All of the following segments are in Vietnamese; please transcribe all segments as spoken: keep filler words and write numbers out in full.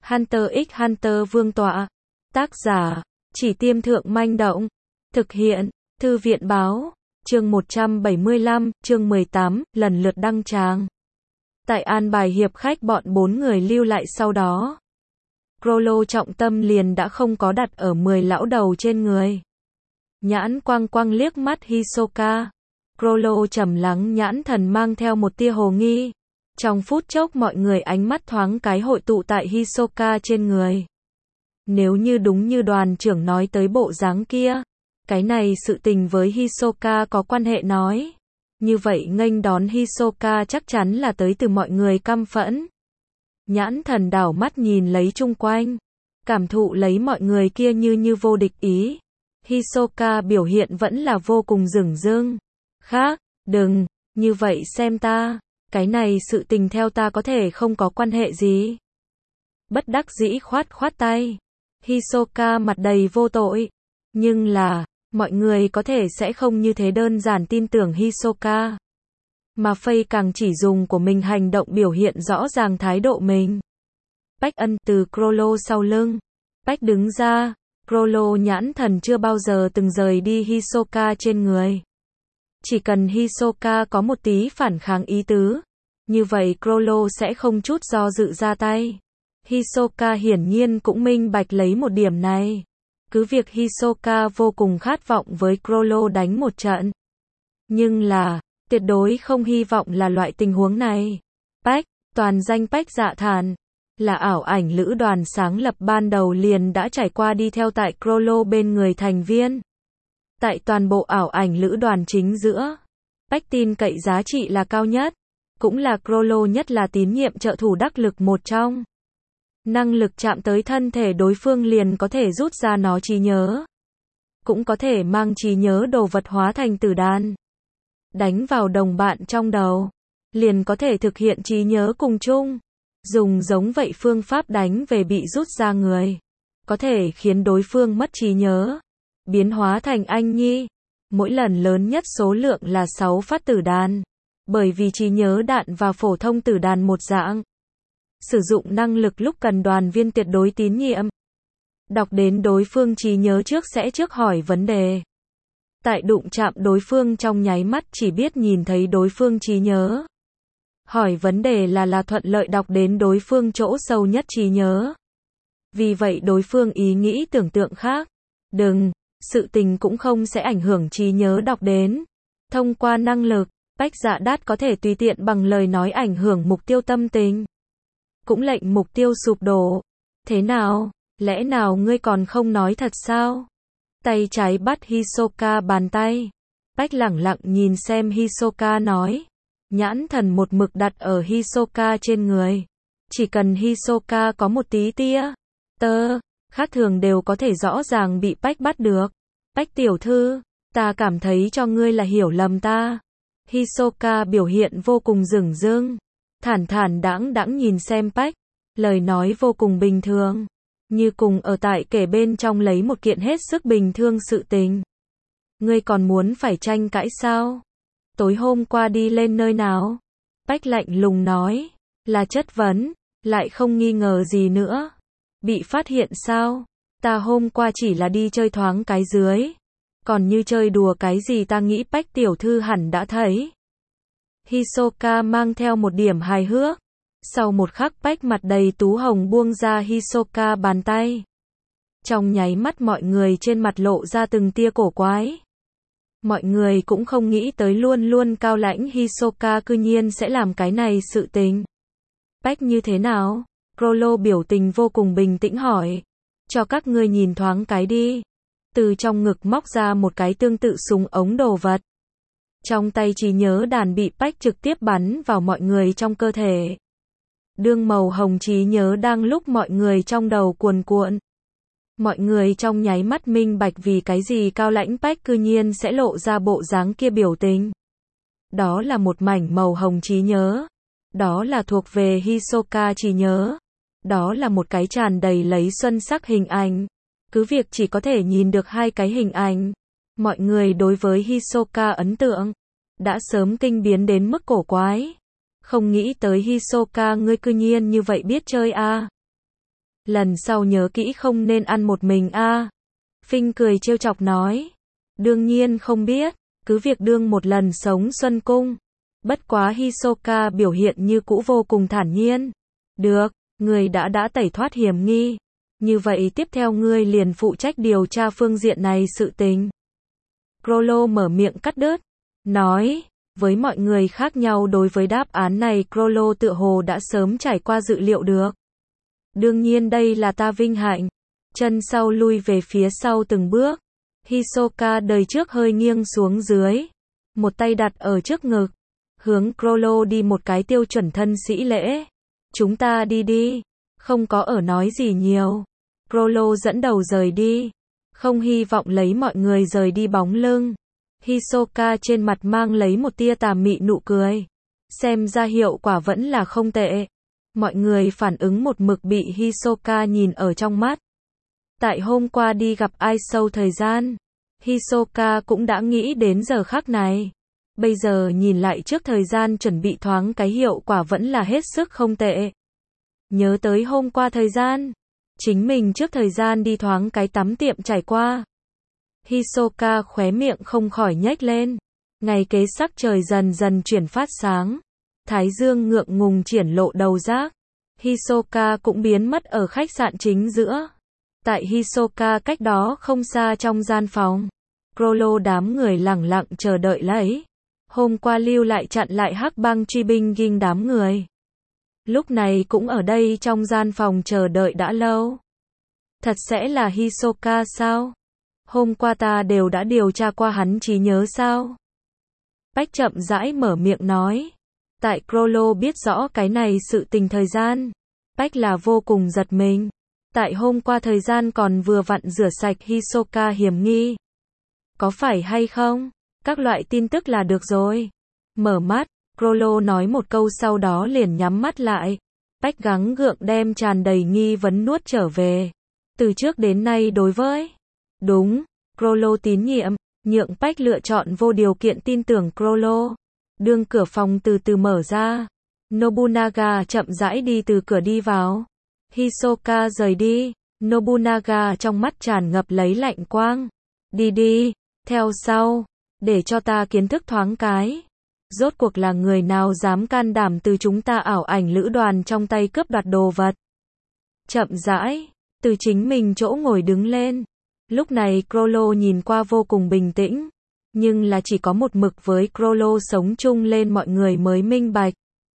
Hunter x Hunter vương tọa. Tác giả, Chỉ Tiêm Thượng Manh Động. Thực hiện, Thư viện Báo. Chương một trăm bảy mươi lăm, chương mười tám, lần lượt đăng tràng. Tại an bài hiệp khách bọn bốn người lưu lại sau đó. Crollo trọng tâm liền đã không có đặt ở mười lão đầu trên người. Nhãn quang quang liếc mắt Hisoka. Crollo trầm lắng nhãn thần mang theo một tia hồ nghi. Trong phút chốc mọi người ánh mắt thoáng cái hội tụ tại Hisoka trên người. Nếu như đúng như đoàn trưởng nói tới bộ dáng kia, cái này sự tình với Hisoka có quan hệ nói. Như vậy nghênh đón Hisoka chắc chắn là tới từ mọi người căm phẫn. Nhãn thần đảo mắt nhìn lấy chung quanh, cảm thụ lấy mọi người kia như như vô địch ý. Hisoka biểu hiện vẫn là vô cùng dửng dưng. Khác, đừng, như vậy xem ta, cái này sự tình theo ta có thể không có quan hệ gì. Bất đắc dĩ khoát khoát tay. Hisoka mặt đầy vô tội. Nhưng là, mọi người có thể sẽ không như thế đơn giản tin tưởng Hisoka. Mà Faye càng chỉ dùng của mình hành động biểu hiện rõ ràng thái độ mình. Bách Ân từ Crollo sau lưng. Bách đứng ra. Crollo nhãn thần chưa bao giờ từng rời đi Hisoka trên người. Chỉ cần Hisoka có một tí phản kháng ý tứ, như vậy Crollo sẽ không chút do dự ra tay. Hisoka hiển nhiên cũng minh bạch lấy một điểm này. Cứ việc Hisoka vô cùng khát vọng với Crollo đánh một trận. Nhưng là, tuyệt đối không hy vọng là loại tình huống này. Bách, toàn danh Bách Dạ Thản, là ảo ảnh lữ đoàn sáng lập ban đầu liền đã trải qua đi theo tại Crollo bên người thành viên. Tại toàn bộ ảo ảnh lữ đoàn chính giữa, Bách tin cậy giá trị là cao nhất, cũng là Crollo nhất là tín nhiệm trợ thủ đắc lực một trong. Năng lực chạm tới thân thể đối phương liền có thể rút ra nó trí nhớ. Cũng có thể mang trí nhớ đồ vật hóa thành tử đan. Đánh vào đồng bạn trong đầu, liền có thể thực hiện trí nhớ cùng chung. Dùng giống vậy phương pháp đánh về bị rút ra người, có thể khiến đối phương mất trí nhớ. Biến hóa thành anh nhi. Mỗi lần lớn nhất số lượng là sáu phát tử đàn. Bởi vì trí nhớ đạn và phổ thông tử đàn một dạng. Sử dụng năng lực lúc cần đoàn viên tuyệt đối tín nhiệm. Đọc đến đối phương trí nhớ trước sẽ trước hỏi vấn đề. Tại đụng chạm đối phương trong nháy mắt chỉ biết nhìn thấy đối phương trí nhớ. Hỏi vấn đề là là thuận lợi đọc đến đối phương chỗ sâu nhất trí nhớ. Vì vậy đối phương ý nghĩ tưởng tượng khác. Đừng, sự tình cũng không sẽ ảnh hưởng trí nhớ đọc đến. Thông qua năng lực, Bách Dạ Đát có thể tùy tiện bằng lời nói ảnh hưởng mục tiêu tâm tình. Cũng lệnh mục tiêu sụp đổ. Thế nào? Lẽ nào ngươi còn không nói thật sao? Tay trái bắt Hisoka bàn tay. Bách lẳng lặng nhìn xem Hisoka nói. Nhãn thần một mực đặt ở Hisoka trên người. Chỉ cần Hisoka có một tí tia tơ khác thường đều có thể rõ ràng bị Bách bắt được. Bách tiểu thư, ta cảm thấy cho ngươi là hiểu lầm ta. Hisoka biểu hiện vô cùng dửng dưng. Thản thản đãng đãng nhìn xem Bách. Lời nói vô cùng bình thường. Như cùng ở tại kể bên trong lấy một kiện hết sức bình thường sự tình. Ngươi còn muốn phải tranh cãi sao? Tối hôm qua đi lên nơi nào? Bách lạnh lùng nói. Là chất vấn, lại không nghi ngờ gì nữa. Bị phát hiện sao? Ta hôm qua chỉ là đi chơi thoáng cái dưới. Còn như chơi đùa cái gì ta nghĩ Bách tiểu thư hẳn đã thấy. Hisoka mang theo một điểm hài hước. Sau một khắc Bách mặt đầy tú hồng buông ra Hisoka bàn tay. Trong nháy mắt mọi người trên mặt lộ ra từng tia cổ quái. Mọi người cũng không nghĩ tới luôn luôn cao lãnh Hisoka cư nhiên sẽ làm cái này sự tình. Bách như thế nào? Crollo biểu tình vô cùng bình tĩnh hỏi. Cho các ngươi nhìn thoáng cái đi. Từ trong ngực móc ra một cái tương tự súng ống đồ vật. Trong tay trí nhớ đàn bị Bách trực tiếp bắn vào mọi người trong cơ thể. Đương màu hồng trí nhớ đang lúc mọi người trong đầu cuồn cuộn. Mọi người trong nháy mắt minh bạch vì cái gì cao lãnh Bách cư nhiên sẽ lộ ra bộ dáng kia biểu tình. Đó là một mảnh màu hồng trí nhớ. Đó là thuộc về Hisoka trí nhớ. Đó là một cái tràn đầy lấy xuân sắc hình ảnh. Cứ việc chỉ có thể nhìn được hai cái hình ảnh. Mọi người đối với Hisoka ấn tượng đã sớm kinh biến đến mức cổ quái. Không nghĩ tới Hisoka ngươi cư nhiên như vậy biết chơi a. Lần sau nhớ kỹ không nên ăn một mình a. Phinh cười trêu chọc nói. Đương nhiên không biết, cứ việc đương một lần sống Xuân Cung. Bất quá Hisoka biểu hiện như cũ vô cùng thản nhiên. Được, người đã đã tẩy thoát hiểm nghi. Như vậy tiếp theo ngươi liền phụ trách điều tra phương diện này sự tình. Chrollo mở miệng cắt đứt. Nói, với mọi người khác nhau đối với đáp án này Chrollo tựa hồ đã sớm trải qua dự liệu được. Đương nhiên đây là ta vinh hạnh. Chân sau lui về phía sau từng bước. Hisoka đời trước hơi nghiêng xuống dưới. Một tay đặt ở trước ngực. Hướng Chrollo đi một cái tiêu chuẩn thân sĩ lễ. Chúng ta đi đi. Không có ở nói gì nhiều. Chrollo dẫn đầu rời đi. Không hy vọng lấy mọi người rời đi bóng lưng. Hisoka trên mặt mang lấy một tia tà mị nụ cười. Xem ra hiệu quả vẫn là không tệ. Mọi người phản ứng một mực bị Hisoka nhìn ở trong mắt. Tại hôm qua đi gặp ai sâu thời gian, Hisoka cũng đã nghĩ đến giờ khắc này. Bây giờ nhìn lại trước thời gian chuẩn bị thoáng cái hiệu quả vẫn là hết sức không tệ. Nhớ tới hôm qua thời gian, chính mình trước thời gian đi thoáng cái tắm tiệm trải qua. Hisoka khóe miệng không khỏi nhếch lên. Ngày kế sắc trời dần dần chuyển phát sáng. Thái dương ngượng ngùng triển lộ đầu rác. Hisoka cũng biến mất ở khách sạn chính giữa. Tại Hisoka cách đó không xa trong gian phòng. Chrollo đám người lẳng lặng chờ đợi lấy. Hôm qua lưu lại chặn lại hắc băng truy binh ghim đám người. Lúc này cũng ở đây trong gian phòng chờ đợi đã lâu. Thật sẽ là Hisoka sao? Hôm qua ta đều đã điều tra qua hắn trí nhớ sao? Bách chậm rãi mở miệng nói. Tại Chrollo biết rõ cái này sự tình thời gian. Bách là vô cùng giật mình. Tại hôm qua thời gian còn vừa vặn rửa sạch Hisoka hiểm nghi. Có phải hay không? Các loại tin tức là được rồi. Mở mắt, Chrollo nói một câu sau đó liền nhắm mắt lại. Bách gắng gượng đem tràn đầy nghi vấn nuốt trở về. Từ trước đến nay đối với đúng, Chrollo tín nhiệm, nhượng Bách lựa chọn vô điều kiện tin tưởng Chrollo. Đương cửa phòng từ từ mở ra. Nobunaga chậm rãi đi từ cửa đi vào. Hisoka rời đi. Nobunaga trong mắt tràn ngập lấy lạnh quang. Đi đi, theo sau, để cho ta kiến thức thoáng cái. Rốt cuộc là người nào dám can đảm từ chúng ta ảo ảnh lữ đoàn trong tay cướp đoạt đồ vật. Chậm rãi, từ chính mình chỗ ngồi đứng lên. Lúc này Chrollo nhìn qua vô cùng bình tĩnh. Nhưng là chỉ có một mực với Chrollo sống chung lên mọi người mới minh bạch.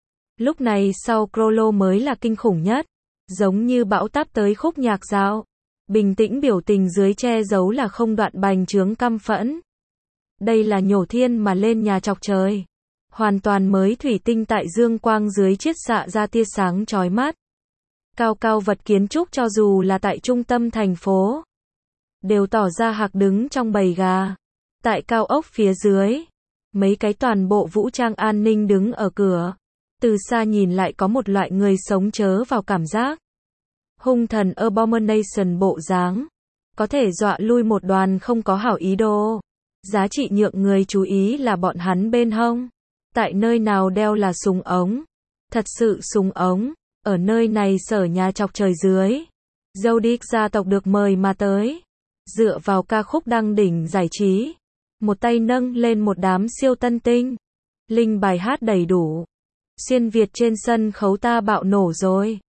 Lúc này sau Chrollo mới là kinh khủng nhất. Giống như bão táp tới khúc nhạc dạo. Bình tĩnh biểu tình dưới che giấu là không đoạn bành trướng căm phẫn. Đây là nhổ thiên mà lên nhà chọc trời. Hoàn toàn mới thủy tinh tại dương quang dưới chiết xạ ra tia sáng chói mắt. Cao cao vật kiến trúc cho dù là tại trung tâm thành phố. Đều tỏ ra hạc đứng trong bầy gà. Tại cao ốc phía dưới. Mấy cái toàn bộ vũ trang an ninh đứng ở cửa. Từ xa nhìn lại có một loại người sống chớ vào cảm giác. Hung thần abomination bộ dáng. Có thể dọa lui một đoàn không có hảo ý đồ. Giá trị nhượng người chú ý là bọn hắn bên hông. Tại nơi nào đeo là súng ống. Thật sự súng ống. Ở nơi này sở nhà chọc trời dưới. Zodiac gia tộc được mời mà tới. Dựa vào ca khúc đăng đỉnh giải trí. Một tay nâng lên một đám siêu tân tinh. Linh bài hát đầy đủ. Xuyên Việt trên sân khấu ta bạo nổ rồi.